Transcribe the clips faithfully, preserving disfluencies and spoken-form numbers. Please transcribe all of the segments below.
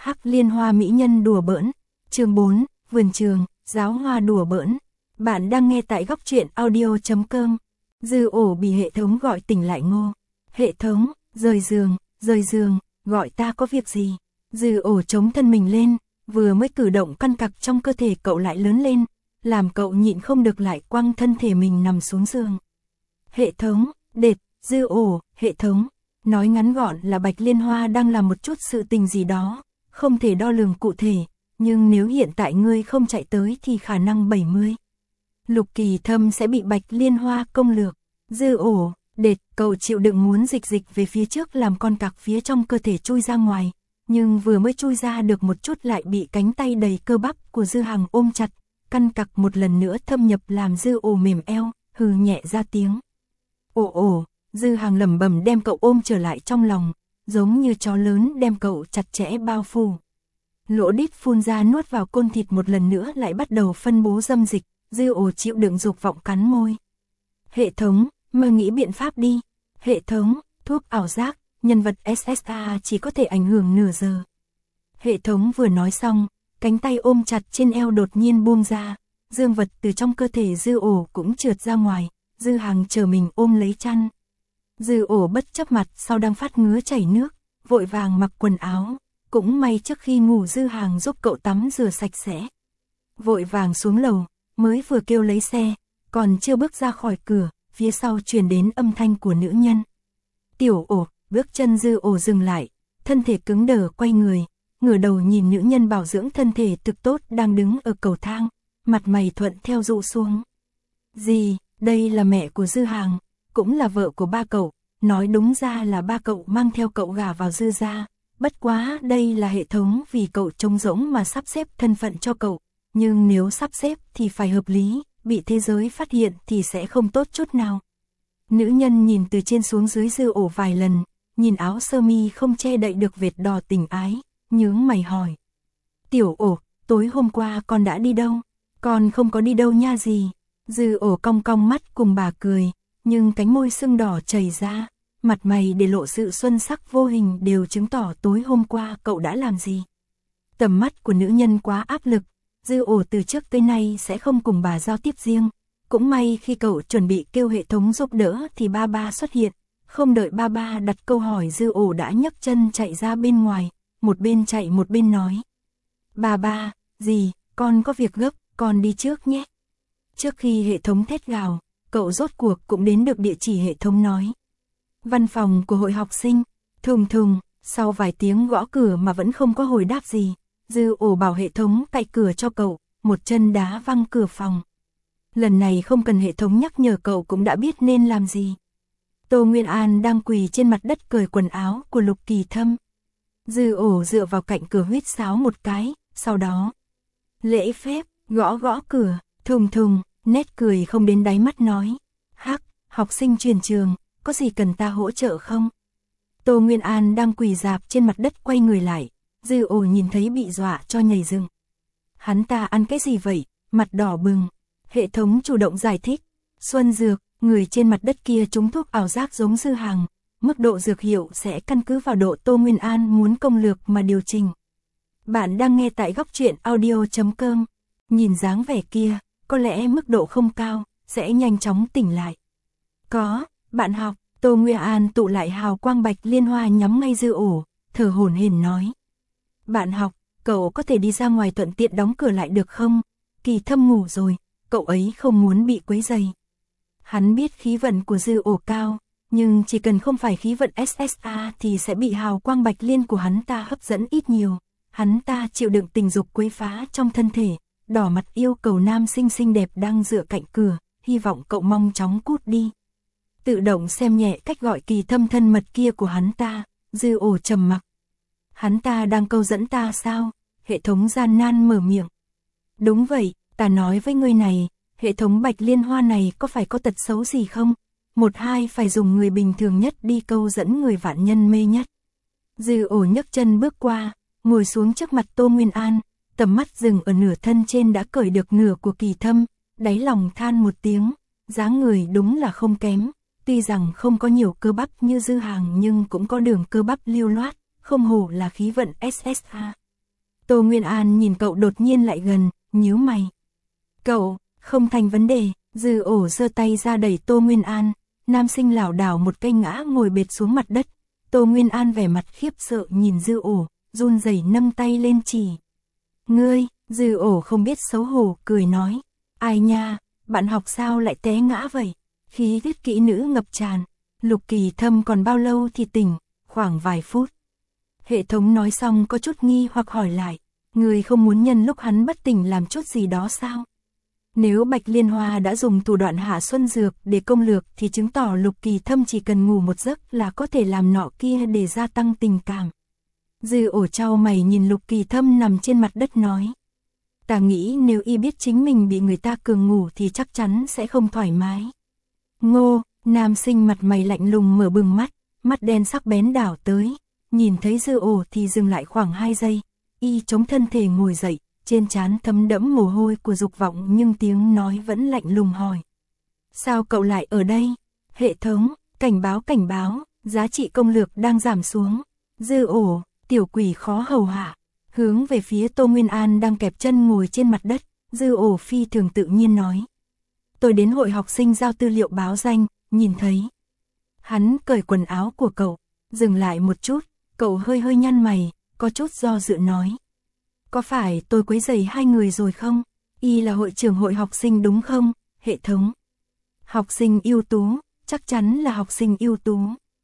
Hắc Liên Hoa mỹ nhân đùa bỡn, chương bốn, vườn trường, giáo hoa đùa bỡn. Bạn đang nghe tại góc truyện audio chấm com. Dư ổ bị hệ thống gọi tỉnh lại ngô. Hệ thống, rời giường, rời giường, gọi ta có việc gì? Dư ổ chống thân mình lên, vừa mới cử động căn cặc trong cơ thể cậu lại lớn lên, làm cậu nhịn không được lại quăng thân thể mình nằm xuống giường. Hệ thống, đệt, dư ổ, hệ thống. Nói ngắn gọn là Bạch Liên Hoa đang làm một chút sự tình gì đó, không thể đo lường cụ thể, nhưng nếu hiện tại ngươi không chạy tới thì khả năng bảy mươi. Lục Kỳ Thâm sẽ bị Bạch Liên Hoa công lược. Dư ổ, đệt, cậu chịu đựng muốn dịch dịch về phía trước làm con cặc phía trong cơ thể chui ra ngoài, nhưng vừa mới chui ra được một chút lại bị cánh tay đầy cơ bắp của Dư Hằng ôm chặt, căn cặc một lần nữa thâm nhập làm Dư ổ mềm eo, hừ nhẹ ra tiếng. Ồ ồ, Dư Hằng lẩm bẩm đem cậu ôm trở lại trong lòng, giống như chó lớn đem cậu chặt chẽ bao phủ. Lỗ đít phun ra nuốt vào côn thịt một lần nữa lại bắt đầu phân bố dâm dịch, Dư ổ chịu đựng dục vọng cắn môi. Hệ thống, mà nghĩ biện pháp đi. Hệ thống, thuốc ảo giác, nhân vật ét ét a chỉ có thể ảnh hưởng nửa giờ. Hệ thống vừa nói xong, cánh tay ôm chặt trên eo đột nhiên buông ra, dương vật từ trong cơ thể Dư ổ cũng trượt ra ngoài, Dư Hằng chờ mình ôm lấy chăn. Dư ổ bất chấp mặt sau đang phát ngứa chảy nước, vội vàng mặc quần áo, cũng may trước khi ngủ Dư Hằng giúp cậu tắm rửa sạch sẽ. Vội vàng xuống lầu, mới vừa kêu lấy xe, còn chưa bước ra khỏi cửa, phía sau truyền đến âm thanh của nữ nhân. Tiểu ổ, bước chân Dư ổ dừng lại, thân thể cứng đờ quay người, ngửa đầu nhìn nữ nhân bảo dưỡng thân thể thực tốt đang đứng ở cầu thang, mặt mày thuận theo dụ xuống. Gì, đây là mẹ của Dư Hằng, cũng là vợ của ba cậu, nói đúng ra là ba cậu mang theo cậu gả vào Dư gia, bất quá đây là hệ thống vì cậu trống rỗng mà sắp xếp thân phận cho cậu, nhưng nếu sắp xếp thì phải hợp lý, bị thế giới phát hiện thì sẽ không tốt chút nào. Nữ nhân nhìn từ trên xuống dưới Dư ổ vài lần, nhìn áo sơ mi không che đậy được vệt đỏ tình ái, nhướng mày hỏi. Tiểu ổ, tối hôm qua con đã đi đâu? Con không có đi đâu nha gì. Dư ổ cong cong mắt cùng bà cười, nhưng cánh môi sưng đỏ chảy ra, mặt mày để lộ sự xuân sắc vô hình đều chứng tỏ tối hôm qua cậu đã làm gì. Tầm mắt của nữ nhân quá áp lực, Dư ổ từ trước tới nay sẽ không cùng bà giao tiếp riêng, cũng may khi cậu chuẩn bị kêu hệ thống giúp đỡ thì ba ba xuất hiện, không đợi ba ba đặt câu hỏi Dư ổ đã nhấc chân chạy ra bên ngoài, một bên chạy một bên nói. Ba ba, gì, con có việc gấp, con đi trước nhé. Trước khi hệ thống thét gào, cậu rốt cuộc cũng đến được địa chỉ hệ thống nói. Văn phòng của hội học sinh, thùng thùng, sau vài tiếng gõ cửa mà vẫn không có hồi đáp gì, Dư ổ bảo hệ thống cạy cửa cho cậu, một chân đá văng cửa phòng. Lần này không cần hệ thống nhắc nhở cậu cũng đã biết nên làm gì. Tô Nguyên An đang quỳ trên mặt đất cởi quần áo của Lục Kỳ Thâm. Dư ổ dựa vào cạnh cửa huýt sáo một cái, sau đó lễ phép, gõ gõ cửa, thùng thùng, nét cười không đến đáy mắt nói. Hắc, học sinh truyền trường, có gì cần ta hỗ trợ không? Tô Nguyên An đang quỳ rạp trên mặt đất quay người lại, Dư ổ nhìn thấy bị dọa cho nhảy dựng. Hắn ta ăn cái gì vậy, mặt đỏ bừng. Hệ thống chủ động giải thích. Xuân dược, người trên mặt đất kia trúng thuốc ảo giác giống Dư Hằng, mức độ dược hiệu sẽ căn cứ vào độ Tô Nguyên An muốn công lược mà điều chỉnh. Bạn đang nghe tại góc truyện audio chấm com. Nhìn dáng vẻ kia, có lẽ mức độ không cao, sẽ nhanh chóng tỉnh lại. Có, bạn học, Tô Nguyên An tụ lại hào quang Bạch Liên Hoa nhắm ngay Dư ổ, thở hổn hển nói. Bạn học, cậu có thể đi ra ngoài thuận tiện đóng cửa lại được không? Kỳ Thâm ngủ rồi, cậu ấy không muốn bị quấy rầy. Hắn biết khí vận của Dư ổ cao, nhưng chỉ cần không phải khí vận ét ét a thì sẽ bị hào quang Bạch Liên của hắn ta hấp dẫn ít nhiều. Hắn ta chịu đựng tình dục quấy phá trong thân thể, đỏ mặt yêu cầu nam sinh xinh đẹp đang dựa cạnh cửa, hy vọng cậu mong chóng cút đi. Tự động xem nhẹ cách gọi Kỳ Thâm thân mật kia của hắn ta, Dư ổ trầm mặc. Hắn ta đang câu dẫn ta sao? Hệ thống gian nan mở miệng. Đúng vậy, ta nói với ngươi này, hệ thống Bạch Liên Hoa này có phải có tật xấu gì không? Một hai phải dùng người bình thường nhất đi câu dẫn người vạn nhân mê nhất. Dư ổ nhấc chân bước qua, ngồi xuống trước mặt Tô Nguyên An, tầm mắt dừng ở nửa thân trên đã cởi được nửa của Kỳ Thâm, đáy lòng than một tiếng, dáng người đúng là không kém, tuy rằng không có nhiều cơ bắp như Dư Hằng nhưng cũng có đường cơ bắp lưu loát, không hổ là khí vận ét ét a. Tô Nguyên An nhìn cậu đột nhiên lại gần, nhíu mày. Cậu, không thành vấn đề. Dư ổ giơ tay ra đẩy Tô Nguyên An, nam sinh lảo đảo một cây ngã ngồi bệt xuống mặt đất. Tô Nguyên An vẻ mặt khiếp sợ nhìn dư ổ, run rẩy nâng tay lên chỉ. Ngươi, dư ổ không biết xấu hổ, cười nói. Ai nha, bạn học sao lại té ngã vậy? Khí tiết kỹ nữ ngập tràn. Lục Kỳ Thâm còn bao lâu thì tỉnh? Khoảng vài phút. Hệ thống nói xong có chút nghi hoặc hỏi lại. Người không muốn nhân lúc hắn bất tỉnh làm chút gì đó sao? Nếu Bạch Liên Hoa đã dùng thủ đoạn hạ xuân dược để công lược thì chứng tỏ Lục Kỳ Thâm chỉ cần ngủ một giấc là có thể làm nọ kia để gia tăng tình cảm. Dư ổ trao mày nhìn Lục Kỳ Thâm nằm trên mặt đất nói. Ta nghĩ nếu y biết chính mình bị người ta cường ngủ thì chắc chắn sẽ không thoải mái. Ngô, nam sinh mặt mày lạnh lùng mở bừng mắt, mắt đen sắc bén đảo tới, nhìn thấy dư ổ thì dừng lại khoảng hai giây, y chống thân thể ngồi dậy, trên trán thấm đẫm mồ hôi của dục vọng nhưng tiếng nói vẫn lạnh lùng hỏi. Sao cậu lại ở đây? Hệ thống, cảnh báo cảnh báo, giá trị công lược đang giảm xuống. Dư ổ, tiểu quỷ khó hầu hạ, hướng về phía Tô Nguyên An đang kẹp chân ngồi trên mặt đất, dư ổ phi thường tự nhiên nói. Tôi đến hội học sinh giao tư liệu báo danh, nhìn thấy. Hắn cởi quần áo của cậu, dừng lại một chút, cậu hơi hơi nhăn mày, có chút do dự nói. Có phải tôi quấy rầy hai người rồi không? Y là hội trưởng hội học sinh đúng không? Hệ thống. Học sinh ưu tú, chắc chắn là học sinh ưu tú.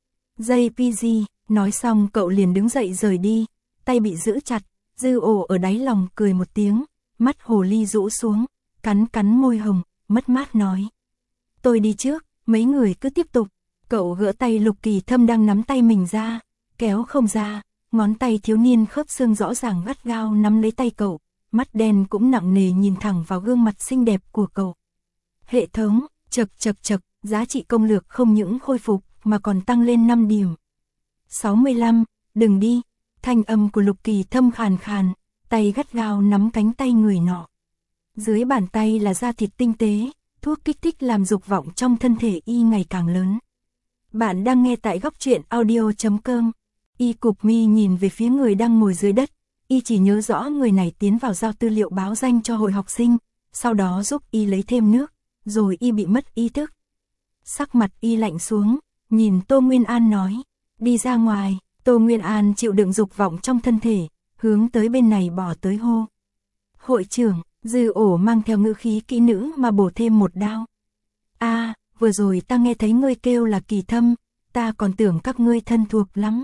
gi pê giê, nói xong cậu liền đứng dậy rời đi, tay bị giữ chặt, dư ổ ở đáy lòng cười một tiếng, mắt hồ ly rũ xuống, cắn cắn môi hồng, mất mát nói. Tôi đi trước, mấy người cứ tiếp tục. Cậu gỡ tay Lục Kỳ Thâm đang nắm tay mình ra, kéo không ra, ngón tay thiếu niên khớp xương rõ ràng gắt gao nắm lấy tay cậu, mắt đen cũng nặng nề nhìn thẳng vào gương mặt xinh đẹp của cậu. Hệ thống, chật chật chật, giá trị công lược không những khôi phục mà còn tăng lên năm điểm. sáu mươi lăm, đừng đi, thanh âm của Lục Kỳ Thâm khàn khàn, tay gắt gao nắm cánh tay người nọ. Dưới bàn tay là da thịt tinh tế, thuốc kích thích làm dục vọng trong thân thể y ngày càng lớn. Bạn đang nghe tại góc truyện audio chấm com. Y cụp mi nhìn về phía người đang ngồi dưới đất, y chỉ nhớ rõ người này tiến vào giao tư liệu báo danh cho hội học sinh, sau đó giúp y lấy thêm nước, rồi y bị mất ý thức. Sắc mặt y lạnh xuống, nhìn Tô Nguyên An nói, đi ra ngoài. Tô Nguyên An chịu đựng dục vọng trong thân thể, hướng tới bên này bỏ tới hô. Hội trưởng, dư ổ mang theo ngữ khí kỹ nữ mà bổ thêm một đao. A, à, vừa rồi ta nghe thấy ngươi kêu là Kỳ Thâm, ta còn tưởng các ngươi thân thuộc lắm.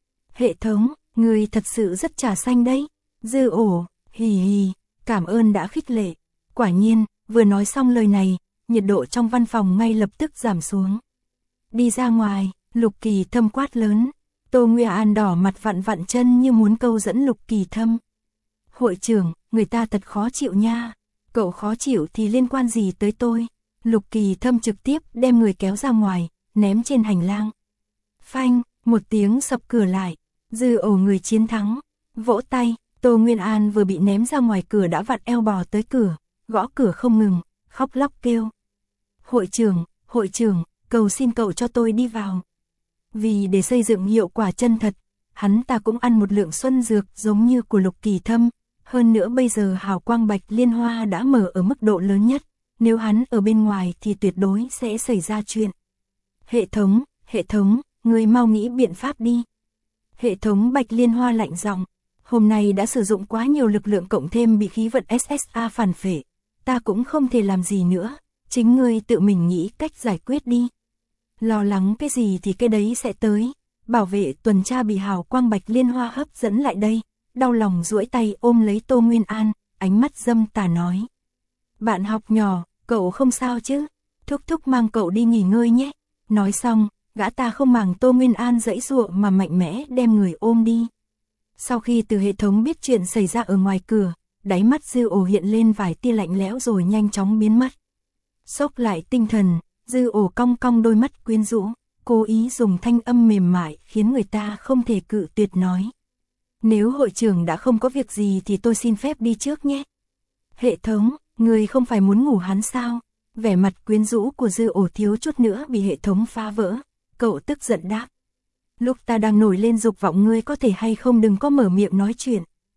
Hệ thống, ngươi thật sự rất trà xanh đấy. Dư ổ, hì hì, cảm ơn đã khích lệ. Quả nhiên, vừa nói xong lời này, nhiệt độ trong văn phòng ngay lập tức giảm xuống. Đi ra ngoài, Lục Kỳ Thâm quát lớn. Tô Nguyên An đỏ mặt vặn vặn chân như muốn câu dẫn Lục Kỳ Thâm. Hội trưởng, người ta thật khó chịu nha. Cậu khó chịu thì liên quan gì tới tôi? Lục Kỳ Thâm trực tiếp đem người kéo ra ngoài, ném trên hành lang. Phanh, một tiếng sập cửa lại. Dư ổ người chiến thắng, vỗ tay. Tô Nguyên An vừa bị ném ra ngoài cửa đã vặn eo bò tới cửa, gõ cửa không ngừng, khóc lóc kêu. Hội trưởng, hội trưởng, cầu xin cậu cho tôi đi vào. Vì để xây dựng hiệu quả chân thật, hắn ta cũng ăn một lượng xuân dược giống như của Lục Kỳ Thâm. Hơn nữa bây giờ hào quang Bạch Liên Hoa đã mở ở mức độ lớn nhất, nếu hắn ở bên ngoài thì tuyệt đối sẽ xảy ra chuyện. Hệ thống, hệ thống, người mau nghĩ biện pháp đi. Hệ thống Bạch Liên Hoa lạnh giọng, hôm nay đã sử dụng quá nhiều lực lượng cộng thêm bị khí vận ét ét a phản phệ, ta cũng không thể làm gì nữa, chính ngươi tự mình nghĩ cách giải quyết đi. Lo lắng cái gì thì cái đấy sẽ tới. Bảo vệ tuần tra bị hào quang Bạch Liên Hoa hấp dẫn lại đây, đau lòng duỗi tay ôm lấy Tô Nguyên An, ánh mắt dâm tà nói. Bạn học nhỏ, cậu không sao chứ? Thúc thúc mang cậu đi nghỉ ngơi nhé. Nói xong, gã ta không màng Tô Nguyên An giãy giụa mà mạnh mẽ đem người ôm đi. Sau khi từ hệ thống biết chuyện xảy ra ở ngoài cửa, đáy mắt Dư ổ hiện lên vài tia lạnh lẽo rồi nhanh chóng biến mất. Xốc lại tinh thần, Dư ổ cong cong đôi mắt quyến rũ, cố ý dùng thanh âm mềm mại khiến người ta không thể cự tuyệt nói. Nếu hội trưởng đã không có việc gì thì tôi xin phép đi trước nhé. Hệ thống, người không phải muốn ngủ hắn sao? Vẻ mặt quyến rũ của Dư ổ thiếu chút nữa bị hệ thống phá vỡ, cậu tức giận đáp. Lúc ta đang nổi lên dục vọng ngươi có thể hay không đừng có mở miệng nói chuyện,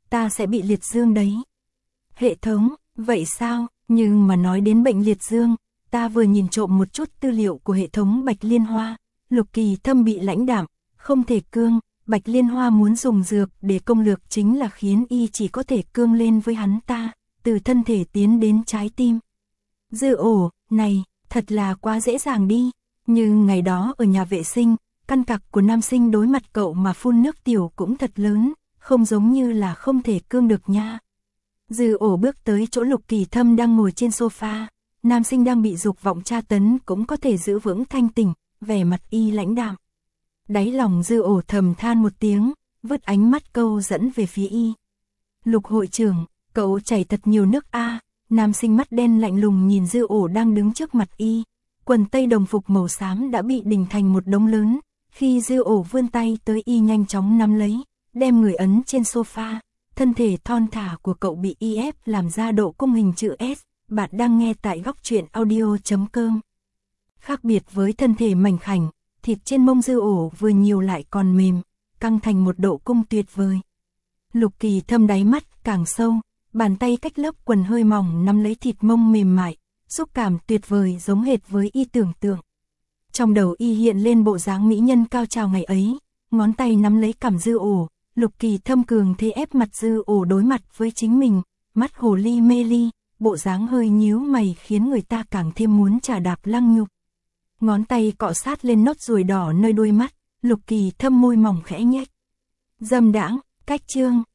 ta sẽ bị liệt dương đấy. Hệ thống, vậy sao, nhưng mà nói đến bệnh liệt dương, ta vừa nhìn trộm một chút tư liệu của hệ thống Bạch Liên Hoa, Lục Kỳ Thâm bị lãnh đạm, không thể cương, Bạch Liên Hoa muốn dùng dược để công lược chính là khiến y chỉ có thể cương lên với hắn ta, từ thân thể tiến đến trái tim. Dư ổ, này, thật là quá dễ dàng đi, nhưng ngày đó ở nhà vệ sinh, căn cặc của nam sinh đối mặt cậu mà phun nước tiểu cũng thật lớn, không giống như là không thể cương được nha. Dư ổ bước tới chỗ Lục Kỳ Thâm đang ngồi trên sofa, nam sinh đang bị dục vọng tra tấn cũng có thể giữ vững thanh tỉnh, vẻ mặt y lãnh đạm. Đáy lòng dư ổ thầm than một tiếng, vứt ánh mắt câu dẫn về phía y. Lục hội trưởng, cậu chảy thật nhiều nước a. Nam sinh mắt đen lạnh lùng nhìn dư ổ đang đứng trước mặt y, quần tây đồng phục màu xám đã bị đình thành một đống lớn, khi dư ổ vươn tay tới y nhanh chóng nắm lấy, đem người ấn trên sofa, thân thể thon thả của cậu bị y ép làm ra độ cung hình chữ S. Bạn đang nghe tại góc truyện audio chấm com. Khác biệt với thân thể mảnh khảnh, thịt trên mông dư ổ vừa nhiều lại còn mềm, căng thành một độ cung tuyệt vời. Lục Kỳ Thâm đáy mắt càng sâu, bàn tay cách lớp quần hơi mỏng nắm lấy thịt mông mềm mại, xúc cảm tuyệt vời giống hệt với y tưởng tượng. Trong đầu y hiện lên bộ dáng mỹ nhân cao trào ngày ấy, ngón tay nắm lấy cằm dư ổ, Lục Kỳ Thâm cường thế ép mặt dư ổ đối mặt với chính mình, mắt hồ ly mê ly, bộ dáng hơi nhíu mày khiến người ta càng thêm muốn chà đạp lăng nhục. Ngón tay cọ sát lên nốt ruồi đỏ nơi đuôi mắt, Lục Kỳ Thâm môi mỏng khẽ nhếch. Dâm đãng, cách chương.